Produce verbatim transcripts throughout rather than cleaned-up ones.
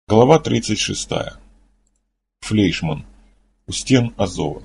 Глава тридцать шестая. Флейшман. У стен Азова.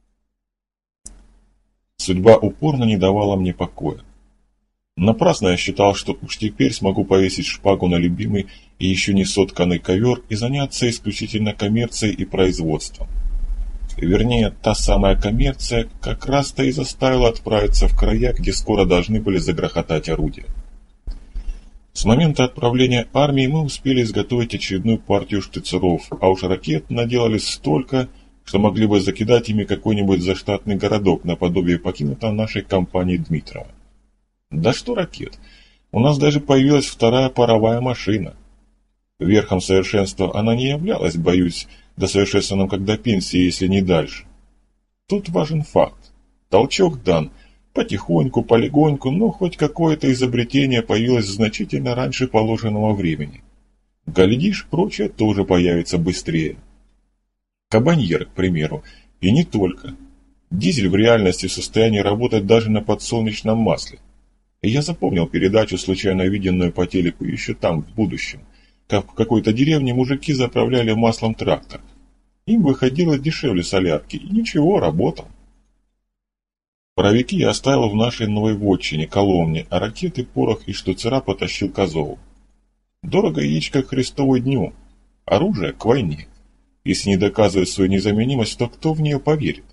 Судьба упорно не давала мне покоя. Напрасно я считал, что уж теперь смогу повесить шпагу на любимый и еще не сотканный ковер и заняться исключительно коммерцией и производством. Вернее, та самая коммерция как раз-то и заставила отправиться в края, где скоро должны были загрохотать орудия. С момента отправления армии мы успели изготовить очередную партию штыцеров, а уж ракет наделали столько, что могли бы закидать ими какой-нибудь заштатный городок наподобие покинутого нашей компании Дмитрова. Да что ракет, у нас даже появилась вторая паровая машина. Верхом совершенства она не являлась, боюсь, до совершенства как до пенсии, если не дальше. Тут важен факт. Толчок дан. Потихоньку, полегоньку, но хоть какое-то изобретение появилось значительно раньше положенного времени. Глядишь, прочее тоже появится быстрее. Кабаньер, к примеру, и не только. Дизель в реальности в состоянии работать даже на подсолнечном масле. И я запомнил передачу, случайно виденную по телеку еще там, в будущем, как в какой-то деревне мужики заправляли маслом трактор. Им выходило дешевле солярки, и ничего, работал. Паровики я оставил в нашей новой вотчине, Коломне, а ракеты, порох и штуцера потащил к Азову. Дорого яичко к Христову дню, оружие к войне. Если не доказывать свою незаменимость, то кто в нее поверит?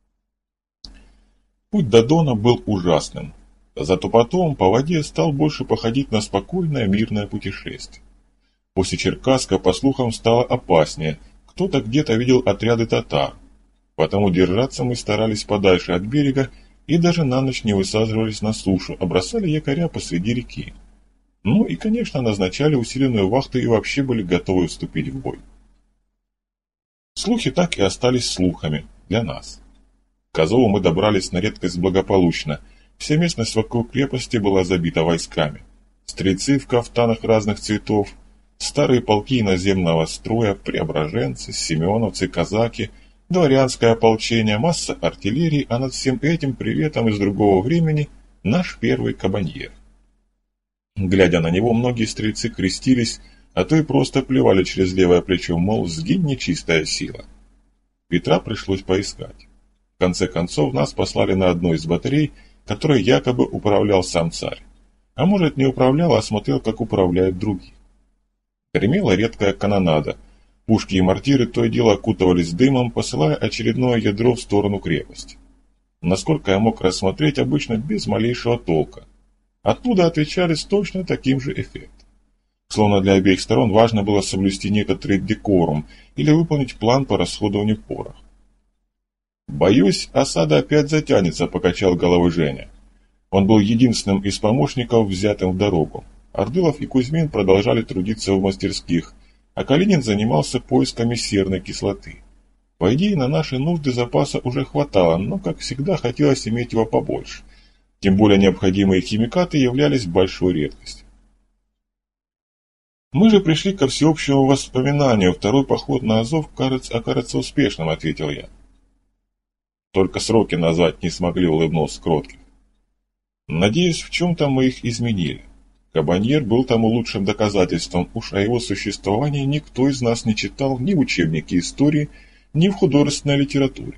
Путь до Дона был ужасным, зато потом по воде стал больше походить на спокойное мирное путешествие. После Черкасска, по слухам, стало опаснее, кто-то где-то видел отряды татар, потому держаться мы старались подальше от берега, и даже на ночь не высаживались на сушу, а бросали якоря посреди реки. Ну и, конечно, назначали усиленную вахту и вообще были готовы вступить в бой. Слухи так и остались слухами для нас. К Азову мы добрались на редкость благополучно. Вся местность вокруг крепости была забита войсками. Стрельцы в кафтанах разных цветов, старые полки иноземного строя, преображенцы, семеновцы, казаки, дворянское ополчение, масса артиллерии, а над всем этим приветом из другого времени наш первый кабаньер. Глядя на него, многие стрельцы крестились, а то и просто плевали через левое плечо, мол, сгинь нечистая сила. Петра пришлось поискать. В конце концов, нас послали на одну из батарей, которой якобы управлял сам царь. А может, не управлял, а смотрел, как управляют другие. Гремела редкая канонада. Пушки и мортиры то и дело окутывались дымом, посылая очередное ядро в сторону крепости. Насколько я мог рассмотреть, обычно без малейшего толка. Оттуда отвечали с точно таким же эффектом. Словно для обеих сторон важно было соблюсти некоторый декорум или выполнить план по расходованию пороха. «Боюсь, осада опять затянется», — покачал головой Женя. Он был единственным из помощников, взятым в дорогу. Ордылов и Кузьмин продолжали трудиться в мастерских, а Калинин занимался поисками серной кислоты. По идее, на наши нужды запаса уже хватало, но, как всегда, хотелось иметь его побольше. Тем более необходимые химикаты являлись большой редкостью. «Мы же пришли ко всеобщему воспоминанию. Второй поход на Азов кажется, окажется успешным», — ответил я. «Только сроки назвать не смогли», — улыбнулся Кроткин. «Надеюсь, в чем-то мы их изменили. Кабаньер был тому лучшим доказательством, уж о его существовании никто из нас не читал ни в учебнике истории, ни в художественной литературе.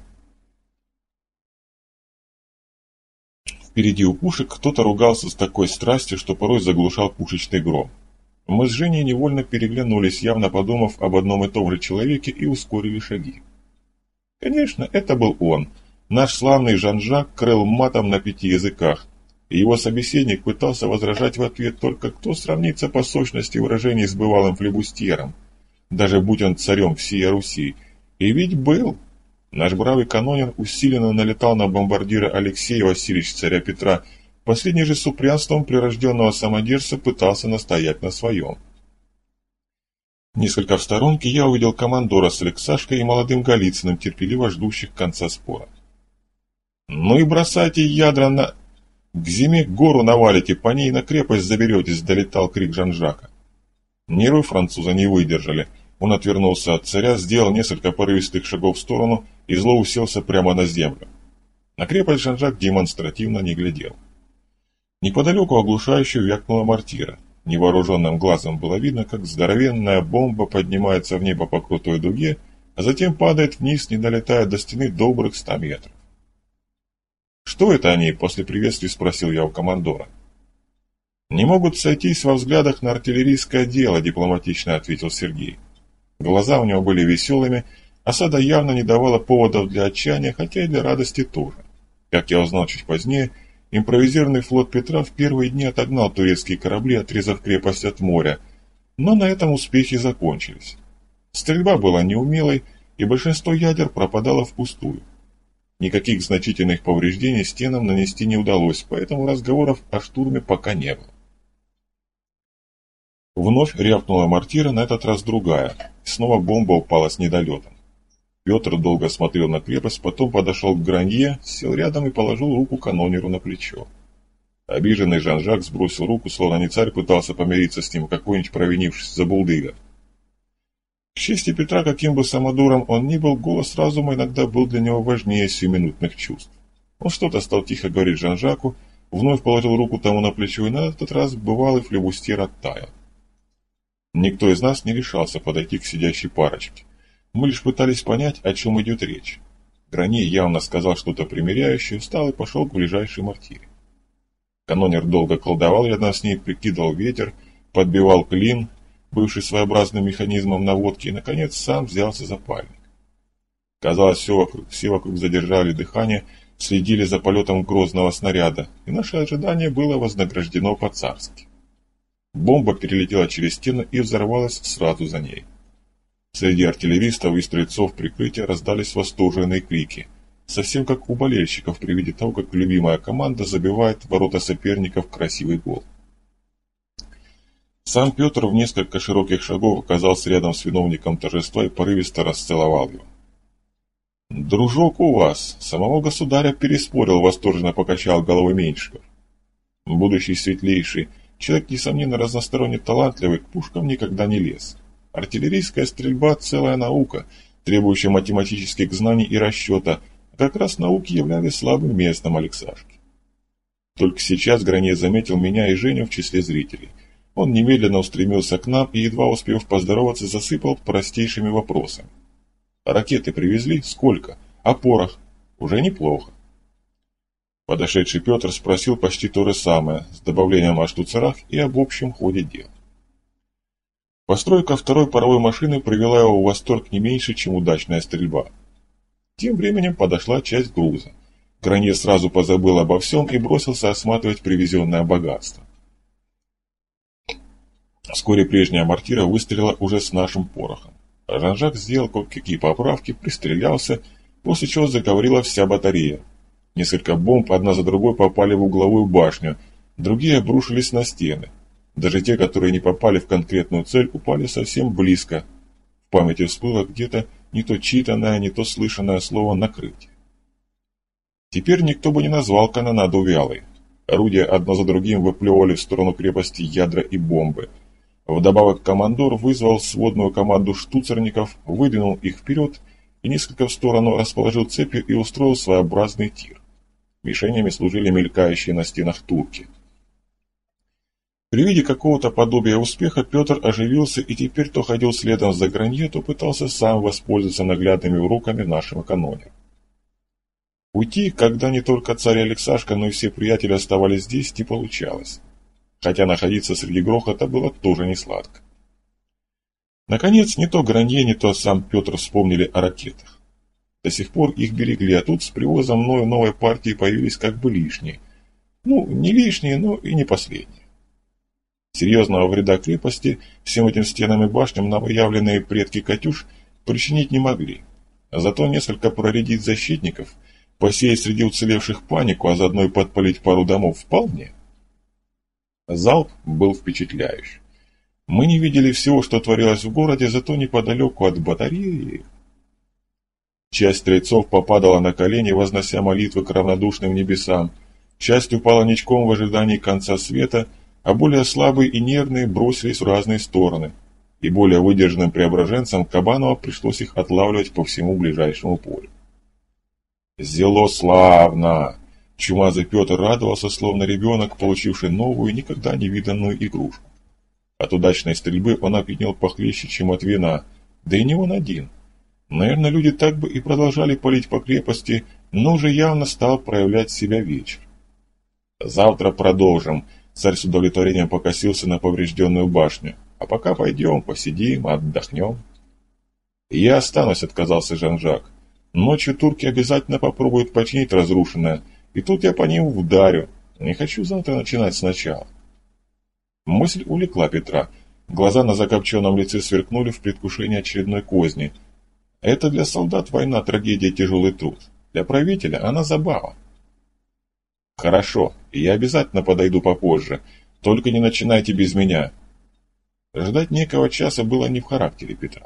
Впереди у пушек кто-то ругался с такой страстью, что порой заглушал пушечный гром. Мы с Женей невольно переглянулись, явно подумав об одном и том же человеке, и ускорили шаги. Конечно, это был он, наш славный Жан-Жак, крыл матом на пяти языках. И его собеседник пытался возражать в ответ, только кто сравнится по сочности выражений с бывалым флебустьером, даже будь он царем всей Руси. И ведь был. Наш бравый канонер усиленно налетал на бомбардира Алексея Васильевича царя Петра, последний же с упрямством прирожденного самодержца пытался настоять на своем. Несколько в сторонке я увидел командора с Алексашкой и молодым Голицыным, терпеливо ждущих конца спора. «Ну и бросайте ядра на... К зиме гору навалите, по ней на крепость заберетесь», — долетал крик Жан-Жака. Нервы француза не выдержали. Он отвернулся от царя, сделал несколько порывистых шагов в сторону и зло уселся прямо на землю. На крепость Жан-Жак демонстративно не глядел. Неподалеку оглушающе вякнула мортира. Невооруженным глазом было видно, как здоровенная бомба поднимается в небо по крутой дуге, а затем падает вниз, не долетая до стены добрых ста метров. «Что это они?» – после приветствия спросил я у командора. «Не могут сойтись во взглядах на артиллерийское дело», – дипломатично ответил Сергей. Глаза у него были веселыми, осада явно не давала поводов для отчаяния, хотя и для радости тоже. Как я узнал чуть позднее, импровизированный флот Петра в первые дни отогнал турецкие корабли, отрезав крепость от моря, но на этом успехи закончились. Стрельба была неумелой, и большинство ядер пропадало впустую. Никаких значительных повреждений стенам нанести не удалось, поэтому разговоров о штурме пока не было. Вновь рявкнула мортира, на этот раз другая, и снова бомба упала с недолетом. Петр долго смотрел на крепость, потом подошел к Гранье, сел рядом и положил руку канонеру на плечо. Обиженный Жан-Жак сбросил руку, словно не царь пытался помириться с ним, какой-нибудь провинившийся забулдыга. К чести Петра, каким бы самодуром он ни был, голос разума иногда был для него важнее сиюминутных чувств. Он что-то стал тихо говорить Жан-Жаку, вновь положил руку тому на плечо, и на этот раз бывалый флебустьер оттаял. Никто из нас не решался подойти к сидящей парочке. Мы лишь пытались понять, о чем идет речь. Гранье явно сказал что-то примиряющее, встал и пошел к ближайшей мортире. Канонер долго колдовал рядом с ней, прикидывал ветер, подбивал клин, бывший своеобразным механизмом наводки, и, наконец, сам взялся за пальник. Казалось, все вокруг, все вокруг задержали дыхание, следили за полетом грозного снаряда, и наше ожидание было вознаграждено по-царски. Бомба перелетела через стену и взорвалась сразу за ней. Среди артиллеристов и стрельцов прикрытия раздались восторженные крики, совсем как у болельщиков при виде того, как любимая команда забивает в ворота соперников красивый гол. Сам Петр в несколько широких шагов оказался рядом с виновником торжества и порывисто расцеловал его. «Дружок у вас, самого государя переспорил», — восторженно покачал головой Меньшиков. Будущий светлейший, человек, несомненно, разносторонне талантливый, к пушкам никогда не лез. Артиллерийская стрельба – целая наука, требующая математических знаний и расчета, а как раз науки являлись слабым местом Алексашки. Только сейчас Гранье заметил меня и Женю в числе зрителей. Он немедленно устремился к нам и, едва успев поздороваться, засыпал простейшими вопросами. «Ракеты привезли? Сколько? А порох? Уже неплохо». Подошедший Петр спросил почти то же самое, с добавлением о штуцерах и об общем ходе дел. Постройка второй паровой машины привела его в восторг не меньше, чем удачная стрельба. Тем временем подошла часть груза. Гранье сразу позабыл обо всем и бросился осматривать привезенное богатство. Вскоре прежняя мортира выстрелила уже с нашим порохом. Жан-Жак сделал кое-какие поправки, пристрелялся, после чего заговорила вся батарея. Несколько бомб одна за другой попали в угловую башню, другие обрушились на стены. Даже те, которые не попали в конкретную цель, упали совсем близко. В памяти всплыло где-то не то читанное, не то слышанное слово «накрыть». Теперь никто бы не назвал канонаду вялой. Орудия одно за другим выплевывали в сторону крепости ядра и бомбы. Вдобавок командор вызвал сводную команду штуцерников, выдвинул их вперед и несколько в сторону расположил цепи и устроил своеобразный тир. Мишенями служили мелькающие на стенах турки. При виде какого-то подобия успеха Петр оживился и теперь то ходил следом за Гранье, то пытался сам воспользоваться наглядными уроками нашего канонера. Уйти, когда не только царь Алексашка, но и все приятели оставались здесь, не получалось. Хотя находиться среди грохота было тоже не сладко. Наконец, не то Гранье, не то сам Петр вспомнили о ракетах. До сих пор их берегли, а тут с привозом мною новой партии появились как бы лишние. Ну, не лишние, но и не последние. Серьезного вреда крепости всем этим стенам и башням новоявленные предки «Катюш» причинить не могли. А зато несколько проредить защитников, посеять среди уцелевших панику, а заодно и подпалить пару домов вполне. Залп был впечатляющий. Мы не видели всего, что творилось в городе, зато неподалеку от батареи. Часть стрельцов попадала на колени, вознося молитвы к равнодушным небесам, часть упала ничком в ожидании конца света, а более слабые и нервные бросились в разные стороны, и более выдержанным преображенцам Кабанова пришлось их отлавливать по всему ближайшему полю. «Зело славно!» Чумазый Петр радовался, словно ребенок, получивший новую, никогда не виданную игрушку. От удачной стрельбы он опьянел похлеще, чем от вина, да и не он один. Наверное, люди так бы и продолжали палить по крепости, но уже явно стал проявлять себя вечер. «Завтра продолжим», — царь с удовлетворением покосился на поврежденную башню. «А пока пойдем, посидим, отдохнем». «Я останусь», — отказался Жан-Жак. «Ночью турки обязательно попробуют починить разрушенное, и тут я по ним вдарю. Не хочу завтра начинать сначала». Мысль увлекла Петра. Глаза на закопченном лице сверкнули в предвкушении очередной козни. Это для солдат война, трагедия, тяжелый труд. Для правителя она забава. «Хорошо, я обязательно подойду попозже. Только не начинайте без меня». Ждать некого часа было не в характере Петра.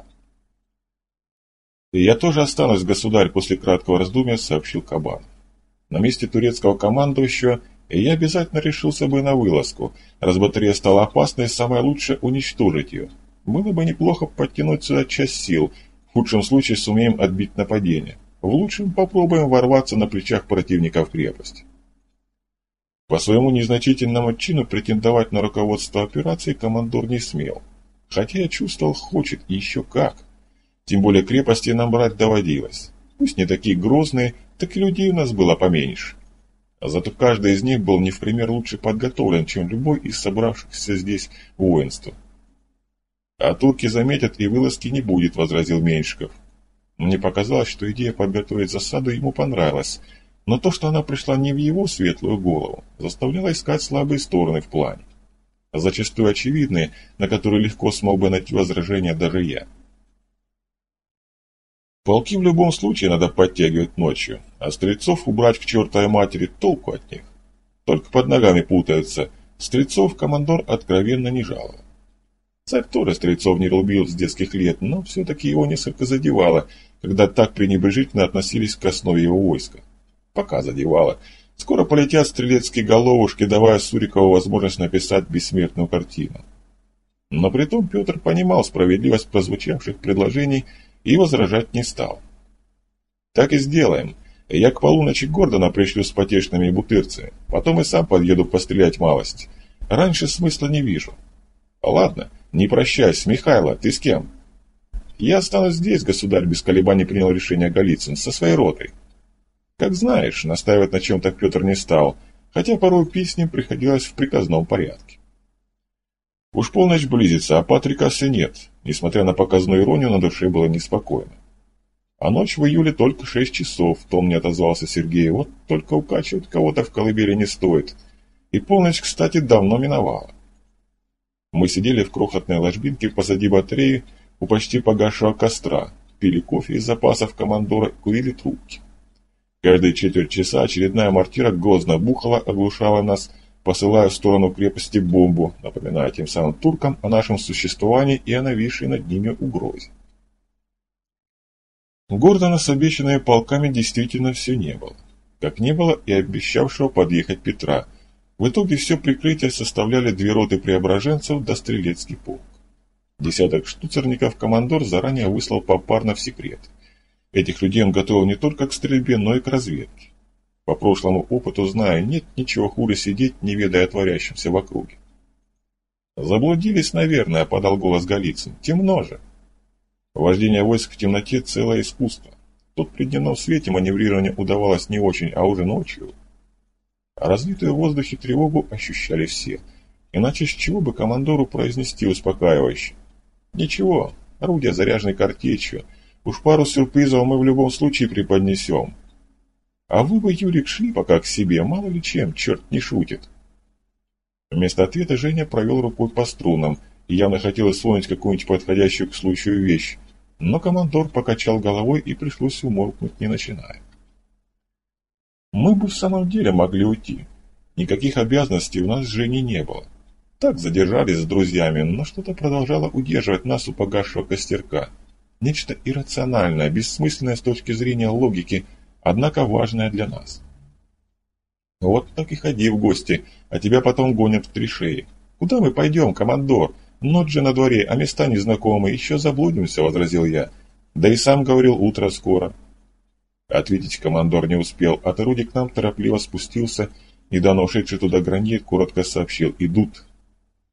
«И я тоже останусь, государь», — после краткого раздумья сообщил Кабанов. «На месте турецкого командующего я обязательно решился бы на вылазку. Раз батарея стала опасной, самое лучшее — уничтожить ее. Было бы неплохо подтянуть сюда часть сил. В худшем случае сумеем отбить нападение. В лучшем попробуем ворваться на плечах противника в крепость». По своему незначительному чину претендовать на руководство операцией командор не смел. Хотя я чувствовал, хочет, и еще как. Тем более крепости нам брать доводилось. Пусть не такие грозные, так и людей у нас было поменьше. А зато каждый из них был не в пример лучше подготовлен, чем любой из собравшихся здесь воинств. «А турки заметят, и вылазки не будет», — возразил Меньшиков. Мне показалось, что идея подготовить засаду ему понравилась, но то, что она пришла не в его светлую голову, заставляло искать слабые стороны в плане. Зачастую очевидные, на которые легко смог бы найти возражения даже я. Полки в любом случае надо подтягивать ночью, а стрельцов убрать к чертовой матери, толку от них. Только под ногами путаются. Стрельцов командор откровенно не жаловал. Царь тоже стрельцов не любил с детских лет, но все-таки его несколько задевало, когда так пренебрежительно относились к основе его войска. Пока задевало. Скоро полетят стрелецкие головушки, давая Сурикову возможность написать бессмертную картину. Но притом Петр понимал справедливость прозвучавших предложений и возражать не стал. «Так и сделаем. Я к полуночи Гордона пришлю с потешными бутырцами, потом и сам подъеду пострелять малость. Раньше смысла не вижу». «Ладно, не прощайся, Михайло, ты с кем?» «Я останусь здесь, государь», — без колебаний принял решение Голицын, со своей ротой. Как знаешь, настаивать на чем-то Петр не стал, хотя порой пить с ним приходилось в приказном порядке. Уж полночь близится, а Патрика все нет. Несмотря на показную иронию, на душе было неспокойно. А ночь в июле только шесть часов, в том не отозвался Сергей. Вот только укачивать кого-то в колыбели не стоит. И полночь, кстати, давно миновала. Мы сидели в крохотной ложбинке позади батареи у почти погасшего костра, пили кофе из запасов командора и курили трубки. Каждые четверть часа очередная мортира грозно бухала, оглушала нас, посылая в сторону крепости бомбу, напоминая тем самым туркам о нашем существовании и о нависшей над ними угрозе. Гордона с обещанными полками действительно все не было. Как не было и обещавшего подъехать Петра. В итоге все прикрытие составляли две роты преображенцев да стрелецкий полк. Десяток штуцерников командор заранее выслал попарно в секрет. Этих людей он готовил не только к стрельбе, но и к разведке. По прошлому опыту знаю, нет ничего хуже сидеть, не ведая о творящемся в округе. «Заблудились, наверное», — подал голос Голицын. «Темно же». Вождение войск в темноте — целое искусство. Тут при дневном свете маневрирование удавалось не очень, а уже ночью. А разлитую в воздухе тревогу ощущали все. Иначе с чего бы командору произнести успокаивающе? «Ничего, орудия заряжены картечью. Уж пару сюрпризов мы в любом случае преподнесем. А вы бы, Юрик, шли пока к себе, мало ли чем, черт не шутит». Вместо ответа Женя провел рукой по струнам и явно хотел исполнить какую-нибудь подходящую к случаю вещь, но командор покачал головой и пришлось умолкнуть, не начиная. Мы бы в самом деле могли уйти. Никаких обязанностей у нас с Женей не было. Так задержались с друзьями, но что-то продолжало удерживать нас у погасшего костерка. Нечто иррациональное, бессмысленное с точки зрения логики, однако важное для нас. Вот так и ходи в гости, а тебя потом гонят в три шеи. Куда мы пойдем, командор? Ночь же на дворе, а места незнакомые, еще заблудимся, возразил я. Да и сам говорил, утро скоро. Ответить командор не успел, от орудий к нам торопливо спустился, недавно ушедший туда гранит коротко сообщил: идут.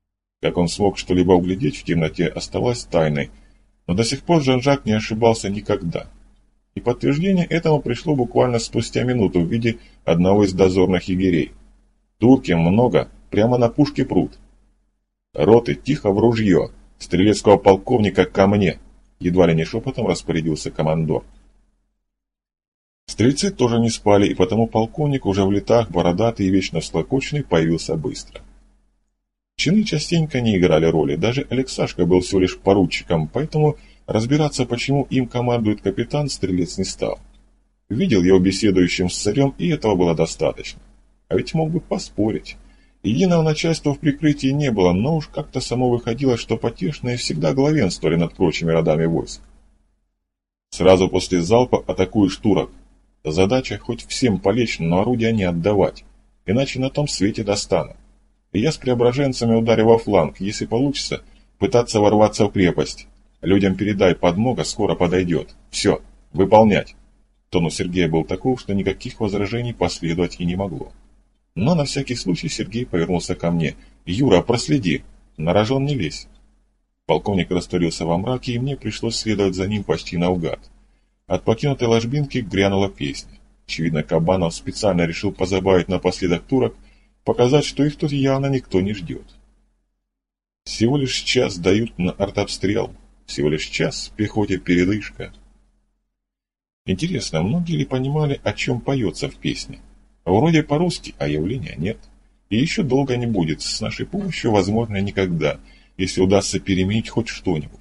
Как он смог что-либо углядеть в темноте, оставалось тайной, но до сих пор Жан-Жак не ошибался никогда. И подтверждение этому пришло буквально спустя минуту в виде одного из дозорных егерей. Турки много, прямо на пушке прут. «Роты, тихо в ружье! Стрелецкого полковника ко мне!» Едва ли не шепотом распорядился командор. Стрельцы тоже не спали, и потому полковник, уже в летах, бородатый и вечно всклокоченный, появился быстро. Чины частенько не играли роли, даже Алексашка был всего лишь поручиком, поэтому разбираться, почему им командует капитан, Стрелец не стал. Видел его беседующим с царем, и этого было достаточно. А ведь мог бы поспорить. Единого начальства в прикрытии не было, но уж как-то само выходило, что потешные всегда главенствовали над прочими родами войск. Сразу после залпа атакуешь турок. Задача хоть всем полечь, но орудия не отдавать, иначе на том свете достану. И я с преображенцами ударю во фланг, если получится, пытаться ворваться в крепость. Людям передай, подмога скоро подойдет. Все, выполнять. Тон у Сергея был таков, что никаких возражений последовать и не могло. Но на всякий случай Сергей повернулся ко мне. «Юра, проследи, на рожон не лезь». Полковник растворился во мраке, и мне пришлось следовать за ним почти наугад. От покинутой ложбинки грянула песня. Очевидно, Кабанов специально решил позабавить напоследок турок, показать, что их тут явно никто не ждет. Всего лишь час дают на артобстрел, всего лишь час в пехоте передышка. Интересно, многие ли понимали, о чем поется в песне? Вроде по-русски, а явления нет. И еще долго не будет, с нашей помощью, возможно, никогда, если удастся переменить хоть что-нибудь.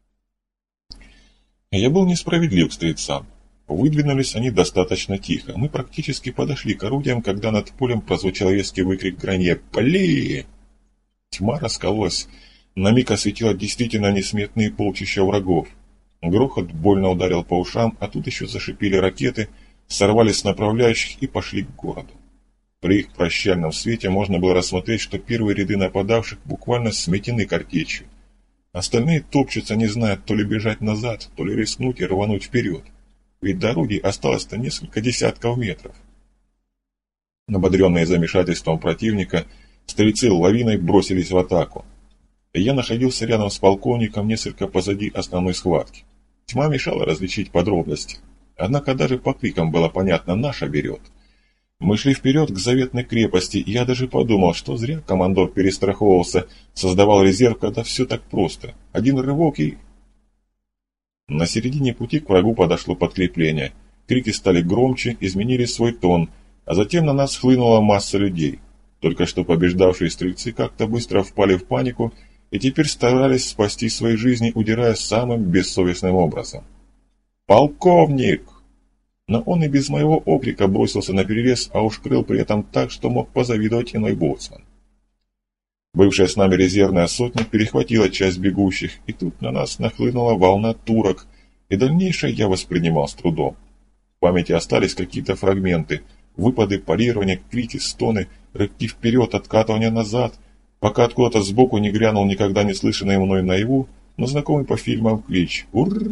Я был несправедлив к стрельцам. Выдвинулись они достаточно тихо. Мы практически подошли к орудиям, когда над полем прозвучал резкий выкрик Гранье «Пали!». Тьма раскололась. На миг осветила действительно несметные полчища врагов. Грохот больно ударил по ушам, а тут еще зашипели ракеты, сорвались с направляющих и пошли к городу. При их прощальном свете можно было рассмотреть, что первые ряды нападавших буквально сметены картечью. Остальные топчутся, не зная, то ли бежать назад, то ли рискнуть и рвануть вперед. Ведь до орудий осталось-то несколько десятков метров. Ободренные замешательством противника, стрельцы лавиной бросились в атаку. Я находился рядом с полковником, несколько позади основной схватки. Тьма мешала различить подробности. Однако даже по крикам было понятно, наша берет. Мы шли вперед к заветной крепости, и я даже подумал, что зря командор перестраховывался, создавал резерв, когда все так просто. Один рывок и... На середине пути к врагу подошло подкрепление. Крики стали громче, изменили свой тон, а затем на нас хлынула масса людей. Только что побеждавшие стрельцы как-то быстро впали в панику и теперь старались спасти свои жизни, удирая самым бессовестным образом. «Полковник!» Но он и без моего окрика бросился на перерез, а уж крыл при этом так, что мог позавидовать иной боцман. Бывшая с нами резервная сотня перехватила часть бегущих, и тут на нас нахлынула волна турок, и дальнейшее я воспринимал с трудом. В памяти остались какие-то фрагменты, выпады, парирования, крики, стоны, рывки вперед, откатывания назад, пока откуда-то сбоку не грянул никогда не слышанный мной наяву, но знакомый по фильмам клич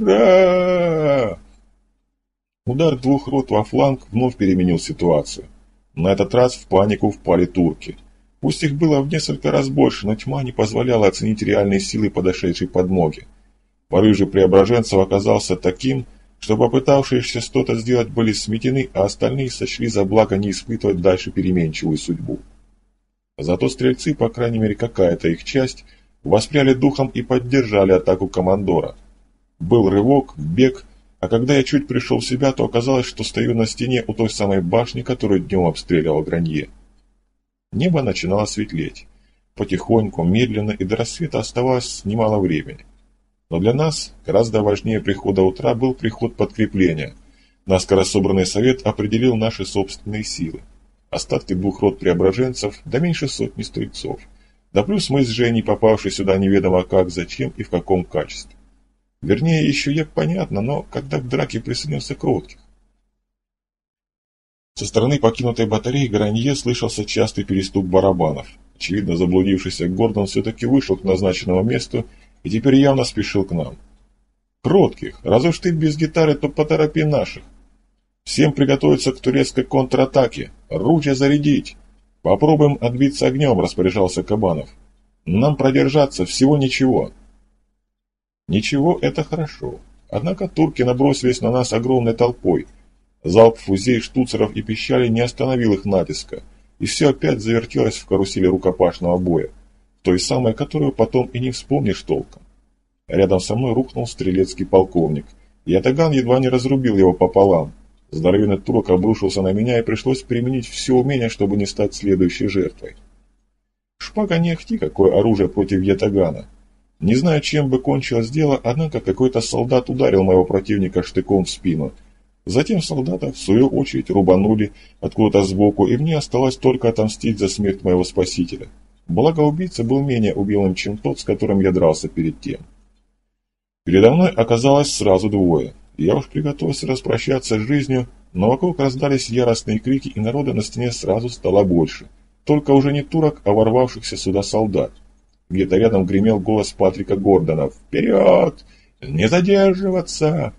«Ура!». Удар двух рот во фланг вновь переменил ситуацию. На этот раз в панику впали турки. Пусть их было в несколько раз больше, но тьма не позволяла оценить реальные силы подошедшей подмоги. Порыв же преображенцев оказался таким, что попытавшиеся что-то сделать были сметены, а остальные сочли за благо не испытывать дальше переменчивую судьбу. Зато стрельцы, по крайней мере какая-то их часть, воспряли духом и поддержали атаку командора. Был рывок, бег, а когда я чуть пришел в себя, то оказалось, что стою на стене у той самой башни, которую днем обстреливал Гранье. Небо начинало светлеть. Потихоньку, медленно, и до рассвета оставалось немало времени. Но для нас гораздо важнее прихода утра был приход подкрепления. Наскоро собранный совет определил наши собственные силы. Остатки двух рот преображенцев, да меньше сотни стрельцов. Да плюс мы с Женей, попавшие сюда неведомо как, зачем и в каком качестве. Вернее, еще я понятно, но когда к драке присоединился Кротких. Со стороны покинутой батареи Гранье слышался частый перестук барабанов. Очевидно, заблудившийся Гордон все-таки вышел к назначенному месту и теперь явно спешил к нам. «Кротких, раз уж ты без гитары, то поторопи наших. Всем приготовиться к турецкой контратаке. Ружья зарядить. Попробуем отбиться огнем», — распоряжался Кабанов. Нам продержаться всего ничего». Ничего, это хорошо. Однако турки набросились на нас огромной толпой. Залп фузей, штуцеров и пищали не остановил их натиска, и все опять завертелось в карусели рукопашного боя, той самой, которую потом и не вспомнишь толком. Рядом со мной рухнул стрелецкий полковник. Ятаган едва не разрубил его пополам. Здоровенный турок обрушился на меня, и пришлось применить все умение, чтобы не стать следующей жертвой. Шпага не ахти, какое оружие против ятагана. Не знаю, чем бы кончилось дело, однако какой-то солдат ударил моего противника штыком в спину. Затем солдата, в свою очередь, рубанули откуда-то сбоку, и мне осталось только отомстить за смерть моего спасителя. Благо, убийца был менее убилым, чем тот, с которым я дрался перед тем. Передо мной оказалось сразу двое. Я уж приготовился распрощаться с жизнью, но вокруг раздались яростные крики, и народа на стене сразу стало больше. Только уже не турок, а ворвавшихся сюда солдат. Где-то рядом гремел голос Патрика Гордона: «Вперед! Не задерживаться!»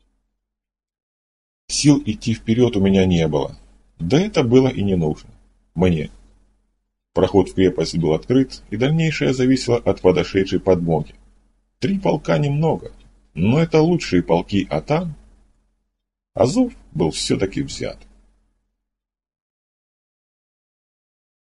Сил идти вперед у меня не было. Да это было и не нужно. Мне. Проход в крепость был открыт, и дальнейшее зависело от подошедшей подмоги. Три полка немного, но это лучшие полки, а там... Азов был все-таки взят.